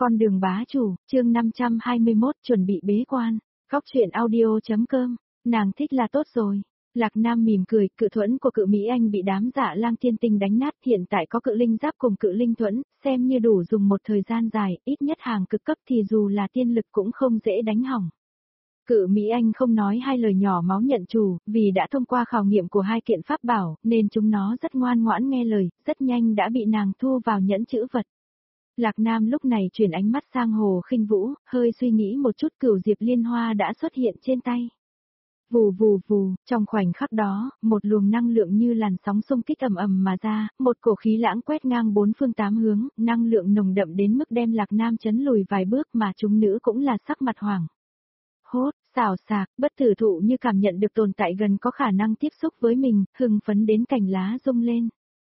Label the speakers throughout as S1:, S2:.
S1: Con đường bá chủ, chương 521 chuẩn bị bế quan, góc truyện audio.com, nàng thích là tốt rồi. Lạc Nam mỉm cười, cự thuẫn của cự Mỹ Anh bị đám Dạ Lang Tiên Tinh đánh nát, hiện tại có cự linh giáp cùng cự linh thuẫn, xem như đủ dùng một thời gian dài, ít nhất hàng cực cấp thì dù là tiên lực cũng không dễ đánh hỏng. Cự Mỹ Anh không nói hai lời nhỏ máu nhận chủ, vì đã thông qua khảo nghiệm của hai kiện pháp bảo, nên chúng nó rất ngoan ngoãn nghe lời, rất nhanh đã bị nàng thu vào nhẫn chữ vật. Lạc Nam lúc này chuyển ánh mắt sang Hồ Khinh Vũ, hơi suy nghĩ một chút, Cửu Diệp Liên Hoa đã xuất hiện trên tay. Vù vù vù, trong khoảnh khắc đó, một luồng năng lượng như làn sóng xung kích ầm ầm mà ra, một cổ khí lãng quét ngang bốn phương tám hướng, năng lượng nồng đậm đến mức đem Lạc Nam chấn lùi vài bước, mà chúng nữ cũng là sắc mặt hoảng. Hốt, xào xạc, bất tử thụ như cảm nhận được tồn tại gần có khả năng tiếp xúc với mình, hưng phấn đến cành lá rung lên.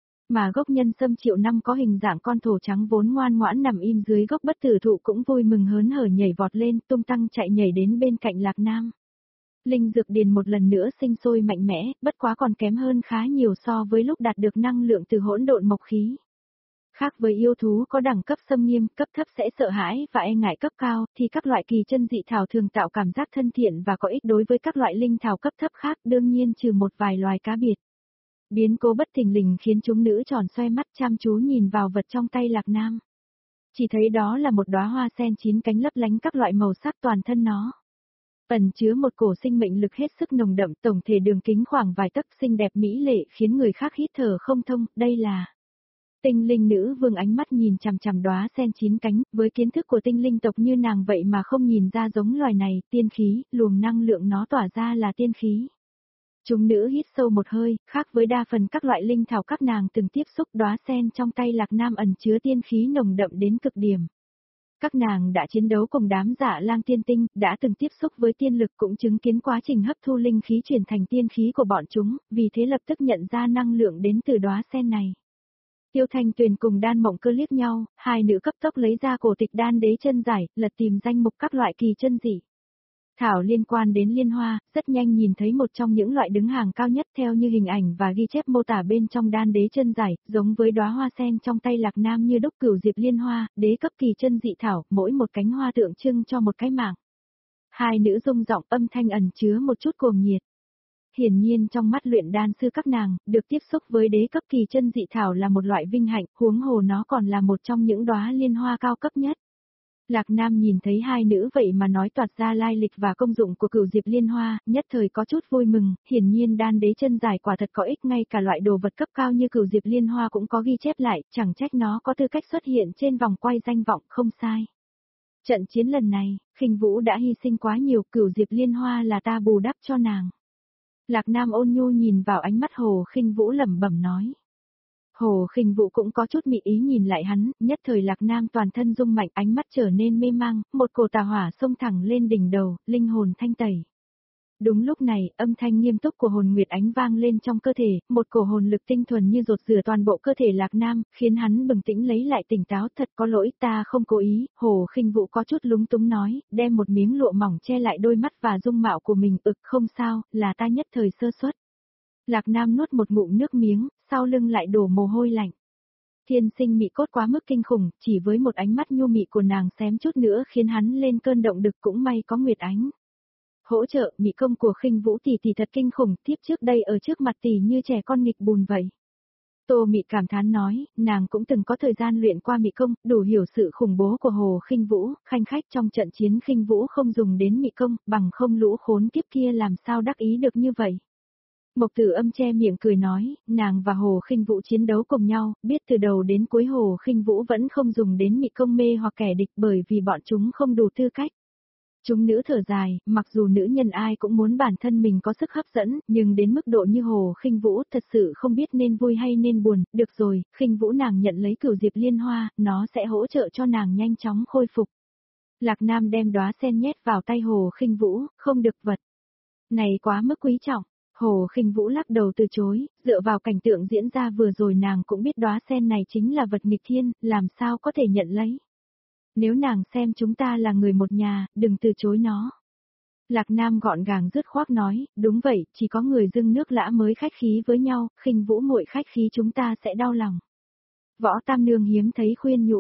S1: Mà gốc nhân sâm triệu năm có hình dạng con thổ trắng vốn ngoan ngoãn nằm im dưới gốc bất tử thụ cũng vui mừng hớn hở nhảy vọt lên, tung tăng chạy nhảy đến bên cạnh Lạc Nam. Linh dược điền một lần nữa sinh sôi mạnh mẽ, bất quá còn kém hơn khá nhiều so với lúc đạt được năng lượng từ hỗn độn mộc khí. Khác với yêu thú có đẳng cấp xâm nghiêm, cấp thấp sẽ sợ hãi và e ngại cấp cao, thì các loại kỳ chân dị thảo thường tạo cảm giác thân thiện và có ích đối với các loại linh thảo cấp thấp khác, đương nhiên trừ một vài loài cá biệt. Biến cố bất thình lình khiến chúng nữ tròn xoe mắt chăm chú nhìn vào vật trong tay Lạc Nam. Chỉ thấy đó là một đóa hoa sen 9 cánh lấp lánh các loại màu sắc, toàn thân nó ẩn chứa một cổ sinh mệnh lực hết sức nồng đậm, tổng thể đường kính khoảng vài tấc, xinh đẹp mỹ lệ khiến người khác hít thở không thông. Đây là Tinh Linh Nữ Vương, ánh mắt nhìn chằm chằm đóa sen 9 cánh, với kiến thức của tinh linh tộc như nàng vậy mà không nhìn ra giống loài này, tiên khí, luồng năng lượng nó tỏa ra là tiên khí. Chúng nữ hít sâu một hơi, khác với đa phần các loại linh thảo các nàng từng tiếp xúc, đóa sen trong tay Lạc Nam ẩn chứa tiên khí nồng đậm đến cực điểm. Các nàng đã chiến đấu cùng đám Dạ Lang Tiên Tinh, đã từng tiếp xúc với tiên lực, cũng chứng kiến quá trình hấp thu linh khí chuyển thành tiên khí của bọn chúng, vì thế lập tức nhận ra năng lượng đến từ đóa sen này. Tiêu Thanh Tuyền cùng Đan Mộng Cơ liếc nhau, hai nữ cấp tốc lấy ra cổ tịch Đan Đế chân giải, lật tìm danh mục các loại kỳ chân dị thảo liên quan đến liên hoa, rất nhanh nhìn thấy một trong những loại đứng hàng cao nhất theo như hình ảnh và ghi chép mô tả bên trong Đan Đế chân giải, giống với đóa hoa sen trong tay Lạc Nam như đúc Cửu Diệp Liên Hoa, đế cấp kỳ chân dị thảo, mỗi một cánh hoa tượng trưng cho một cái mạng. Hai nữ rung giọng, âm thanh ẩn chứa một chút cuồng nhiệt. Hiển nhiên trong mắt luyện đan sư các nàng, được tiếp xúc với đế cấp kỳ chân dị thảo là một loại vinh hạnh, huống hồ nó còn là một trong những đóa liên hoa cao cấp nhất. Lạc Nam nhìn thấy hai nữ vậy mà nói toạc ra lai lịch và công dụng của Cửu Diệp Liên Hoa, nhất thời có chút vui mừng, hiển nhiên Đan Đế chân giải quả thật có ích, ngay cả loại đồ vật cấp cao như Cửu Diệp Liên Hoa cũng có ghi chép lại, chẳng trách nó có tư cách xuất hiện trên vòng quay danh vọng, không sai. Trận chiến lần này, Khinh Vũ đã hy sinh quá nhiều, Cửu Diệp Liên Hoa là ta bù đắp cho nàng. Lạc Nam ôn nhu nhìn vào ánh mắt Hồ Khinh Vũ lẩm bẩm nói. Hồ Khinh Vũ cũng có chút mị ý nhìn lại hắn, nhất thời Lạc Nam toàn thân rung mạnh, ánh mắt trở nên mê mang, một cổ tà hỏa xông thẳng lên đỉnh đầu, linh hồn thanh tẩy. Đúng lúc này, âm thanh nghiêm túc của hồn Nguyệt Ánh vang lên trong cơ thể, một cổ hồn lực tinh thuần như dột rửa toàn bộ cơ thể Lạc Nam, khiến hắn bừng tỉnh lấy lại tỉnh táo. Thật có lỗi, ta không cố ý. Hồ Khinh Vũ có chút lúng túng nói, đem một miếng lụa mỏng che lại đôi mắt và dung mạo của mình. Không sao, là ta nhất thời sơ suất. Lạc Nam nuốt một ngụm nước miếng, sau lưng lại đổ mồ hôi lạnh. Thiên sinh mị cốt quá mức kinh khủng, chỉ với một ánh mắt nhu mị của nàng xém chút nữa khiến hắn lên cơn động đực, cũng may có Nguyệt Ánh hỗ trợ. Mị công của Khinh Vũ tỷ tỷ thật kinh khủng, tiếp trước đây ở trước mặt tỷ như trẻ con nghịch bùn vậy. Tô Mị cảm thán nói, nàng cũng từng có thời gian luyện qua mị công, đủ hiểu sự khủng bố của Hồ Khinh Vũ, khanh khách trong trận chiến Khinh Vũ không dùng đến mị công, bằng không lũ khốn kiếp kia làm sao đắc ý được như vậy. Mộc Tử Âm che miệng cười nói, nàng và Hồ Khinh Vũ chiến đấu cùng nhau, biết từ đầu đến cuối Hồ Khinh Vũ vẫn không dùng đến mị công mê hoặc kẻ địch, bởi vì bọn chúng không đủ tư cách. Chúng nữ thở dài, mặc dù nữ nhân ai cũng muốn bản thân mình có sức hấp dẫn, nhưng đến mức độ như Hồ Khinh Vũ thật sự không biết nên vui hay nên buồn. Được rồi, Khinh Vũ nàng nhận lấy Cửu Diệp Liên Hoa, nó sẽ hỗ trợ cho nàng nhanh chóng khôi phục. Lạc Nam đem đóa sen nhét vào tay Hồ Khinh Vũ, không được, vật này quá mức quý trọng. Hồ Khinh Vũ lắc đầu từ chối, dựa vào cảnh tượng diễn ra vừa rồi nàng cũng biết đóa sen này chính là vật nghịch thiên, làm sao có thể nhận lấy. Nếu nàng xem chúng ta là người một nhà, đừng từ chối nó. Lạc Nam gọn gàng dứt khoát nói, đúng vậy, chỉ có người dưng nước lã mới khách khí với nhau, Khinh Vũ muội khách khí chúng ta sẽ đau lòng. Võ Tam Nương hiếm thấy khuyên nhủ.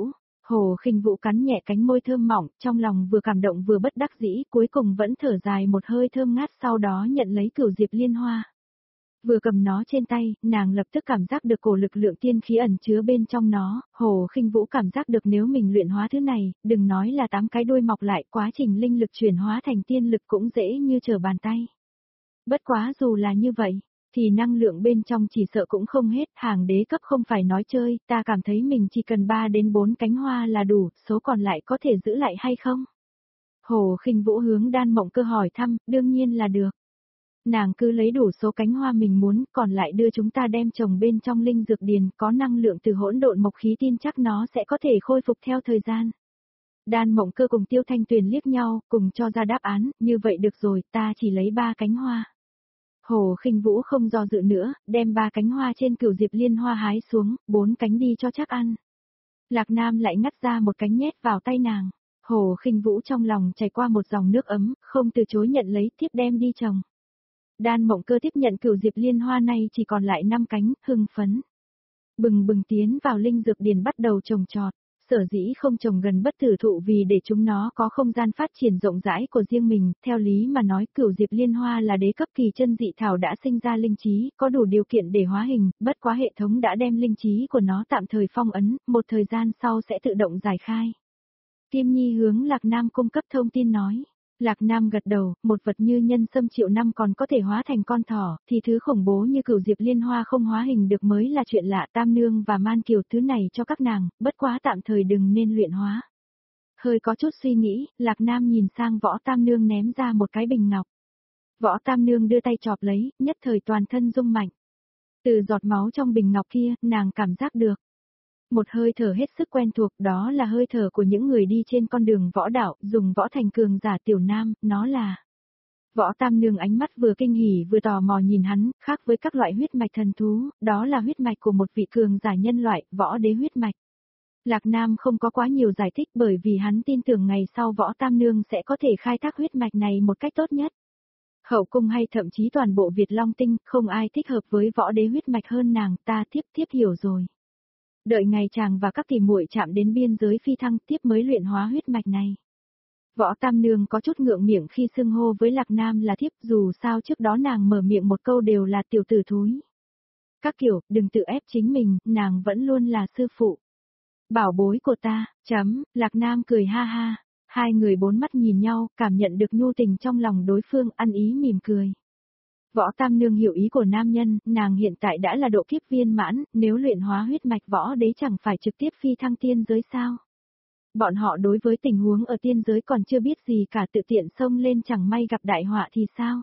S1: Hồ Khinh Vũ cắn nhẹ cánh môi thơm mỏng, trong lòng vừa cảm động vừa bất đắc dĩ, cuối cùng vẫn thở dài một hơi thơm ngát, sau đó nhận lấy cửu diệp liên hoa. Vừa cầm nó trên tay, nàng lập tức cảm giác được cổ lực lượng tiên khí ẩn chứa bên trong nó, Hồ Khinh Vũ cảm giác được nếu mình luyện hóa thứ này, đừng nói là 8 cái đuôi mọc lại, quá trình linh lực chuyển hóa thành tiên lực cũng dễ như trở bàn tay. Bất quá dù là như vậy, thì năng lượng bên trong chỉ sợ cũng không hết, hàng đế cấp không phải nói chơi, ta cảm thấy mình chỉ cần 3 đến 4 cánh hoa là đủ, số còn lại có thể giữ lại hay không? Hồ Khinh Vũ hướng Đan Mộng Cơ hỏi thăm, đương nhiên là được. Nàng cứ lấy đủ số cánh hoa mình muốn, còn lại đưa chúng ta đem trồng bên trong linh dược điền, có năng lượng từ hỗn độn mộc khí, tin chắc nó sẽ có thể khôi phục theo thời gian. Đan Mộng Cơ cùng Tiêu Thanh Tuyền liếc nhau, cùng cho ra đáp án, như vậy được rồi, ta chỉ lấy 3 cánh hoa. Hồ Khinh Vũ không do dự nữa, đem 3 cánh hoa trên cửu diệp liên hoa hái xuống, 4 cánh đi cho chắc ăn. Lạc Nam lại ngắt ra một cánh nhét vào tay nàng. Hồ Khinh Vũ trong lòng chảy qua một dòng nước ấm, không từ chối nhận lấy, tiếp đem đi trồng. Đan Mộng Cơ tiếp nhận cửu diệp liên hoa này chỉ còn lại 5 cánh, hưng phấn. Bừng bừng tiến vào linh dược điền bắt đầu trồng trọt. Sở dĩ không trồng gần bất tử thụ vì để chúng nó có không gian phát triển rộng rãi của riêng mình, theo lý mà nói cửu diệp liên hoa là đế cấp kỳ chân dị thảo đã sinh ra linh trí, có đủ điều kiện để hóa hình, bất quá hệ thống đã đem linh trí của nó tạm thời phong ấn, một thời gian sau sẽ tự động giải khai. Kim Nhi hướng Lạc Nam cung cấp thông tin nói. Lạc Nam gật đầu, một vật như nhân sâm triệu năm còn có thể hóa thành con thỏ, thì thứ khủng bố như cửu diệp liên hoa không hóa hình được mới là chuyện lạ. Tam Nương và Man Kiều thứ này cho các nàng, bất quá tạm thời đừng nên luyện hóa. Hơi có chút suy nghĩ, Lạc Nam nhìn sang Võ Tam Nương ném ra một cái bình ngọc. Võ Tam Nương đưa tay chọp lấy, nhất thời toàn thân rung mạnh. Từ giọt máu trong bình ngọc kia, nàng cảm giác được một hơi thở hết sức quen thuộc, đó là hơi thở của những người đi trên con đường võ đạo, dùng võ thành cường giả tiểu nam, nó là. Võ Tam Nương ánh mắt vừa kinh hỉ vừa tò mò nhìn hắn, khác với các loại huyết mạch thần thú, đó là huyết mạch của một vị cường giả nhân loại, võ đế huyết mạch. Lạc Nam không có quá nhiều giải thích bởi vì hắn tin tưởng ngày sau Võ Tam Nương sẽ có thể khai thác huyết mạch này một cách tốt nhất. Hậu cung hay thậm chí toàn bộ Việt Long Tinh, không ai thích hợp với võ đế huyết mạch hơn nàng, ta tiếp hiểu rồi. Đợi ngày chàng và các tỷ muội chạm đến biên giới phi thăng tiếp mới luyện hóa huyết mạch này. Võ Tam Nương có chút ngượng miệng khi xưng hô với Lạc Nam là thiếp, dù sao trước đó nàng mở miệng một câu đều là tiểu tử thúi. Các kiểu, đừng tự ép chính mình, nàng vẫn luôn là sư phụ. Bảo bối của ta, Lạc Nam cười ha ha, hai người bốn mắt nhìn nhau, cảm nhận được nhu tình trong lòng đối phương, ăn ý mỉm cười. Võ Tam Nương hiểu ý của nam nhân, nàng hiện tại đã là độ kiếp viên mãn, nếu luyện hóa huyết mạch võ đế chẳng phải trực tiếp phi thăng tiên giới sao. Bọn họ đối với tình huống ở tiên giới còn chưa biết gì cả, tự tiện xông lên chẳng may gặp đại họa thì sao.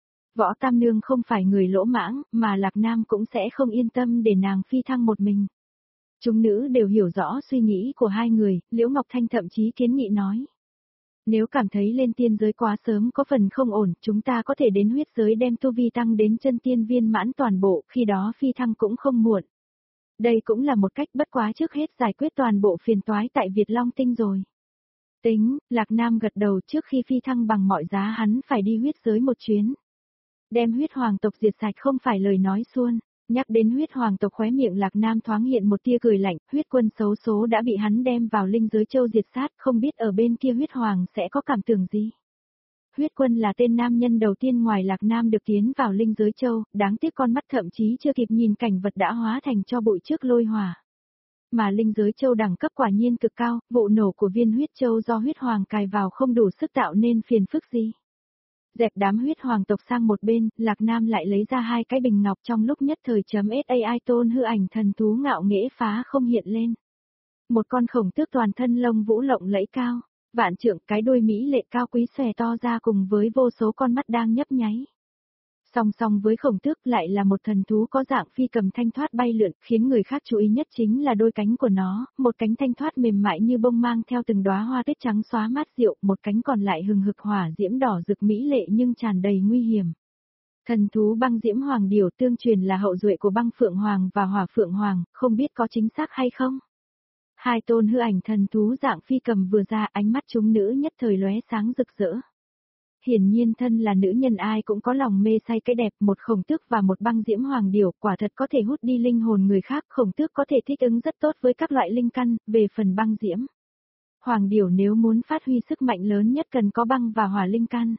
S1: Võ Tam Nương không phải người lỗ mãng, mà Lạc Nam cũng sẽ không yên tâm để nàng phi thăng một mình. Chúng nữ đều hiểu rõ suy nghĩ của hai người, Liễu Ngọc Thanh thậm chí kiến nghị nói. Nếu cảm thấy lên tiên giới quá sớm có phần không ổn, chúng ta có thể đến huyết giới đem tu vi tăng đến chân tiên viên mãn toàn bộ, khi đó phi thăng cũng không muộn. Đây cũng là một cách, bất quá trước hết giải quyết toàn bộ phiền toái tại Việt Long Tinh rồi. Tính, Lạc Nam gật đầu, trước khi phi thăng bằng mọi giá hắn phải đi huyết giới một chuyến. Đem huyết hoàng tộc diệt sạch không phải lời nói suông. Nhắc đến huyết hoàng tộc, khóe miệng Lạc Nam thoáng hiện một tia cười lạnh, huyết quân xấu số đã bị hắn đem vào linh giới châu diệt sát, không biết ở bên kia huyết hoàng sẽ có cảm tưởng gì. Huyết quân là tên nam nhân đầu tiên ngoài Lạc Nam được tiến vào linh giới châu, đáng tiếc con mắt thậm chí chưa kịp nhìn cảnh vật đã hóa thành cho bụi trước lôi hỏa. Mà linh giới châu đẳng cấp quả nhiên cực cao, vụ nổ của viên huyết châu do huyết hoàng cài vào không đủ sức tạo nên phiền phức gì. Dẹp đám huyết hoàng tộc sang một bên, Lạc Nam lại lấy ra hai cái bình ngọc, trong lúc nhất thời .sai tôn hư ảnh thần thú ngạo nghễ phá không hiện lên. Một con khổng tước toàn thân lông vũ lộng lẫy cao, vạn trượng, cái đuôi mỹ lệ cao quý xòe to ra cùng với vô số con mắt đang nhấp nháy. Song song với khổng tước lại là một thần thú có dạng phi cầm thanh thoát bay lượn, khiến người khác chú ý nhất chính là đôi cánh của nó, một cánh thanh thoát mềm mại như bông mang theo từng đóa hoa tuyết trắng xóa mát dịu, một cánh còn lại hừng hực hỏa diễm đỏ rực mỹ lệ nhưng tràn đầy nguy hiểm. Thần thú băng diễm hoàng điểu tương truyền là hậu duệ của băng phượng hoàng và hỏa phượng hoàng, không biết có chính xác hay không? Hai tôn hư ảnh thần thú dạng phi cầm vừa ra, ánh mắt chúng nữ nhất thời lóe sáng rực rỡ. Hiển nhiên thân là nữ nhân ai cũng có lòng mê say cái đẹp, một khổng tước và một băng diễm hoàng điểu, quả thật có thể hút đi linh hồn người khác, khổng tước có thể thích ứng rất tốt với các loại linh căn, về phần băng diễm. Hoàng điểu nếu muốn phát huy sức mạnh lớn nhất cần có băng và hỏa linh căn.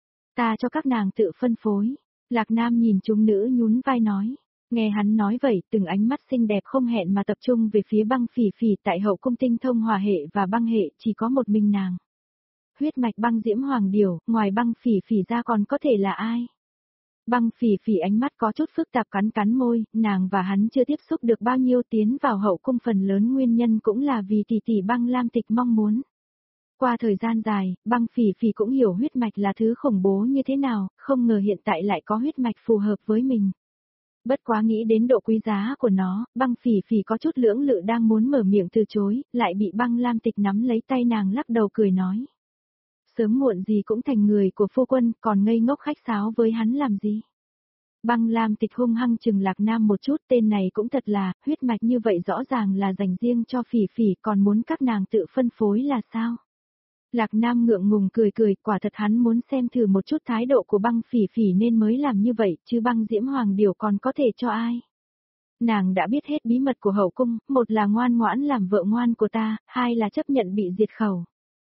S1: Ta cho các nàng tự phân phối. Lạc Nam nhìn chúng nữ nhún vai nói. Nghe hắn nói vậy, từng ánh mắt xinh đẹp không hẹn mà tập trung về phía băng phỉ phỉ, tại hậu cung tinh thông hỏa hệ và băng hệ, chỉ có một mình nàng. Huyết mạch băng diễm hoàng điểu, ngoài băng phỉ phỉ ra còn có thể là ai? Băng phỉ phỉ ánh mắt có chút phức tạp cắn cắn môi, nàng và hắn chưa tiếp xúc được bao nhiêu, tiến vào hậu cung phần lớn nguyên nhân cũng là vì tỷ tỷ băng lam tịch mong muốn. Qua thời gian dài, băng phỉ phỉ cũng hiểu huyết mạch là thứ khủng bố như thế nào, không ngờ hiện tại lại có huyết mạch phù hợp với mình. Bất quá nghĩ đến độ quý giá của nó, băng phỉ phỉ có chút lưỡng lự đang muốn mở miệng từ chối, lại bị băng lam tịch nắm lấy tay nàng lắc đầu cười nói. Sớm muộn gì cũng thành người của phu quân, còn ngây ngốc khách sáo với hắn làm gì. Băng lam tịch hung hăng chừng Lạc Nam một chút, tên này cũng thật là, huyết mạch như vậy rõ ràng là dành riêng cho phỉ phỉ, còn muốn các nàng tự phân phối là sao? Lạc Nam ngượng ngùng cười cười, quả thật hắn muốn xem thử một chút thái độ của băng phỉ phỉ nên mới làm như vậy, chứ băng diễm hoàng điểu còn có thể cho ai. Nàng đã biết hết bí mật của hậu cung, một là ngoan ngoãn làm vợ ngoan của ta, hai là chấp nhận bị diệt khẩu.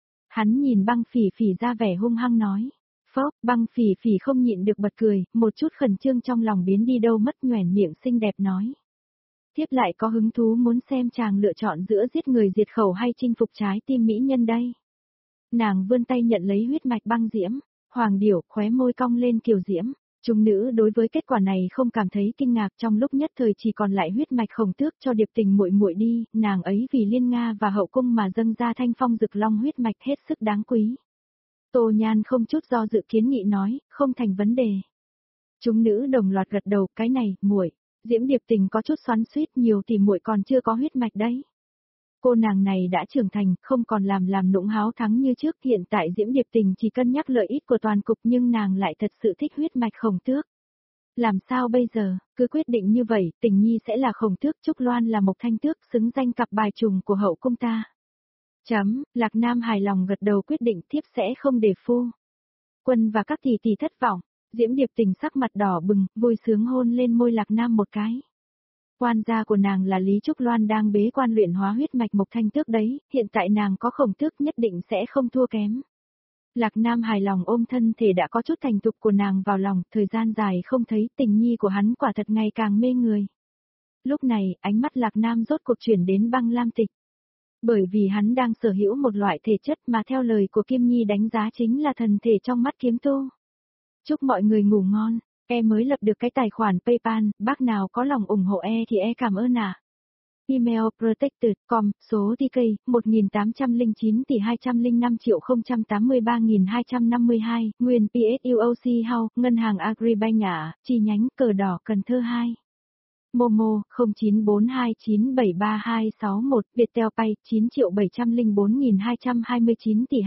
S1: Hắn nhìn băng phỉ phỉ ra vẻ hung hăng nói. Phốc, băng phỉ phỉ không nhịn được bật cười, một chút khẩn trương trong lòng biến đi đâu mất, nhoẻn miệng xinh đẹp nói. Tiếp lại có hứng thú muốn xem chàng lựa chọn giữa giết người diệt khẩu hay chinh phục trái tim mỹ nhân đây. Nàng vươn tay nhận lấy huyết mạch băng diễm, hoàng điểu khóe môi cong lên kiều diễm. Chúng nữ đối với kết quả này không cảm thấy kinh ngạc, trong lúc nhất thời chỉ còn lại huyết mạch khổng tước cho Điệp Tình muội muội đi, nàng ấy vì Liên Nga và hậu cung mà dâng ra thanh phong rực long huyết mạch hết sức đáng quý. Tô Nhan không chút do dự kiến nghị nói, không thành vấn đề. Chúng nữ đồng loạt gật đầu, cái này, muội, Diễm Điệp Tình có chút xoắn xuýt, nhiều thì muội còn chưa có huyết mạch đấy. Cô nàng này đã trưởng thành, không còn làm nũng háo thắng như trước, hiện tại Diễm Điệp Tình chỉ cân nhắc lợi ích của toàn cục nhưng nàng lại thật sự thích huyết mạch khổng tước. Làm sao bây giờ, cứ quyết định như vậy, Tình Nhi sẽ là khổng tước, Trúc Loan là Mộc Thanh Tước, xứng danh cặp bài trùng của hậu cung ta. Lạc Nam hài lòng gật đầu quyết định thiếp sẽ không để phu quân và các tỷ tỷ thất vọng. Diễm Điệp Tình sắc mặt đỏ bừng, vui sướng hôn lên môi Lạc Nam một cái. Quan gia của nàng là Lý Trúc Loan đang bế quan luyện hóa huyết mạch Mộc Thanh Tước đấy, hiện tại nàng có khổng tước nhất định sẽ không thua kém. Lạc Nam hài lòng ôm thân thể đã có chút thành thục của nàng vào lòng, thời gian dài không thấy, Tình Nhi của hắn quả thật ngày càng mê người. Lúc này, ánh mắt Lạc Nam rốt cuộc chuyển đến băng lam tịch. Bởi vì hắn đang sở hữu một loại thể chất mà theo lời của Kim Nhi đánh giá chính là thần thể trong mắt kiếm tu. Chúc mọi người ngủ ngon, mới lập được cái tài khoản PayPal, bác nào có lòng ủng hộ thì cảm ơn ạ. Email protected.com, số TK, 1809 tỷ 205.083.252, nguyên PSUOC House, Ngân hàng Agribank ạ, chi nhánh Cờ Đỏ Cần Thơ 2. Momo, 0942973261, Viettel Pay, 9.704.229 tỷ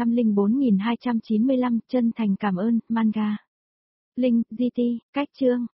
S1: 212.704.295, chân thành cảm ơn, Manga. Link, GT, cách chương.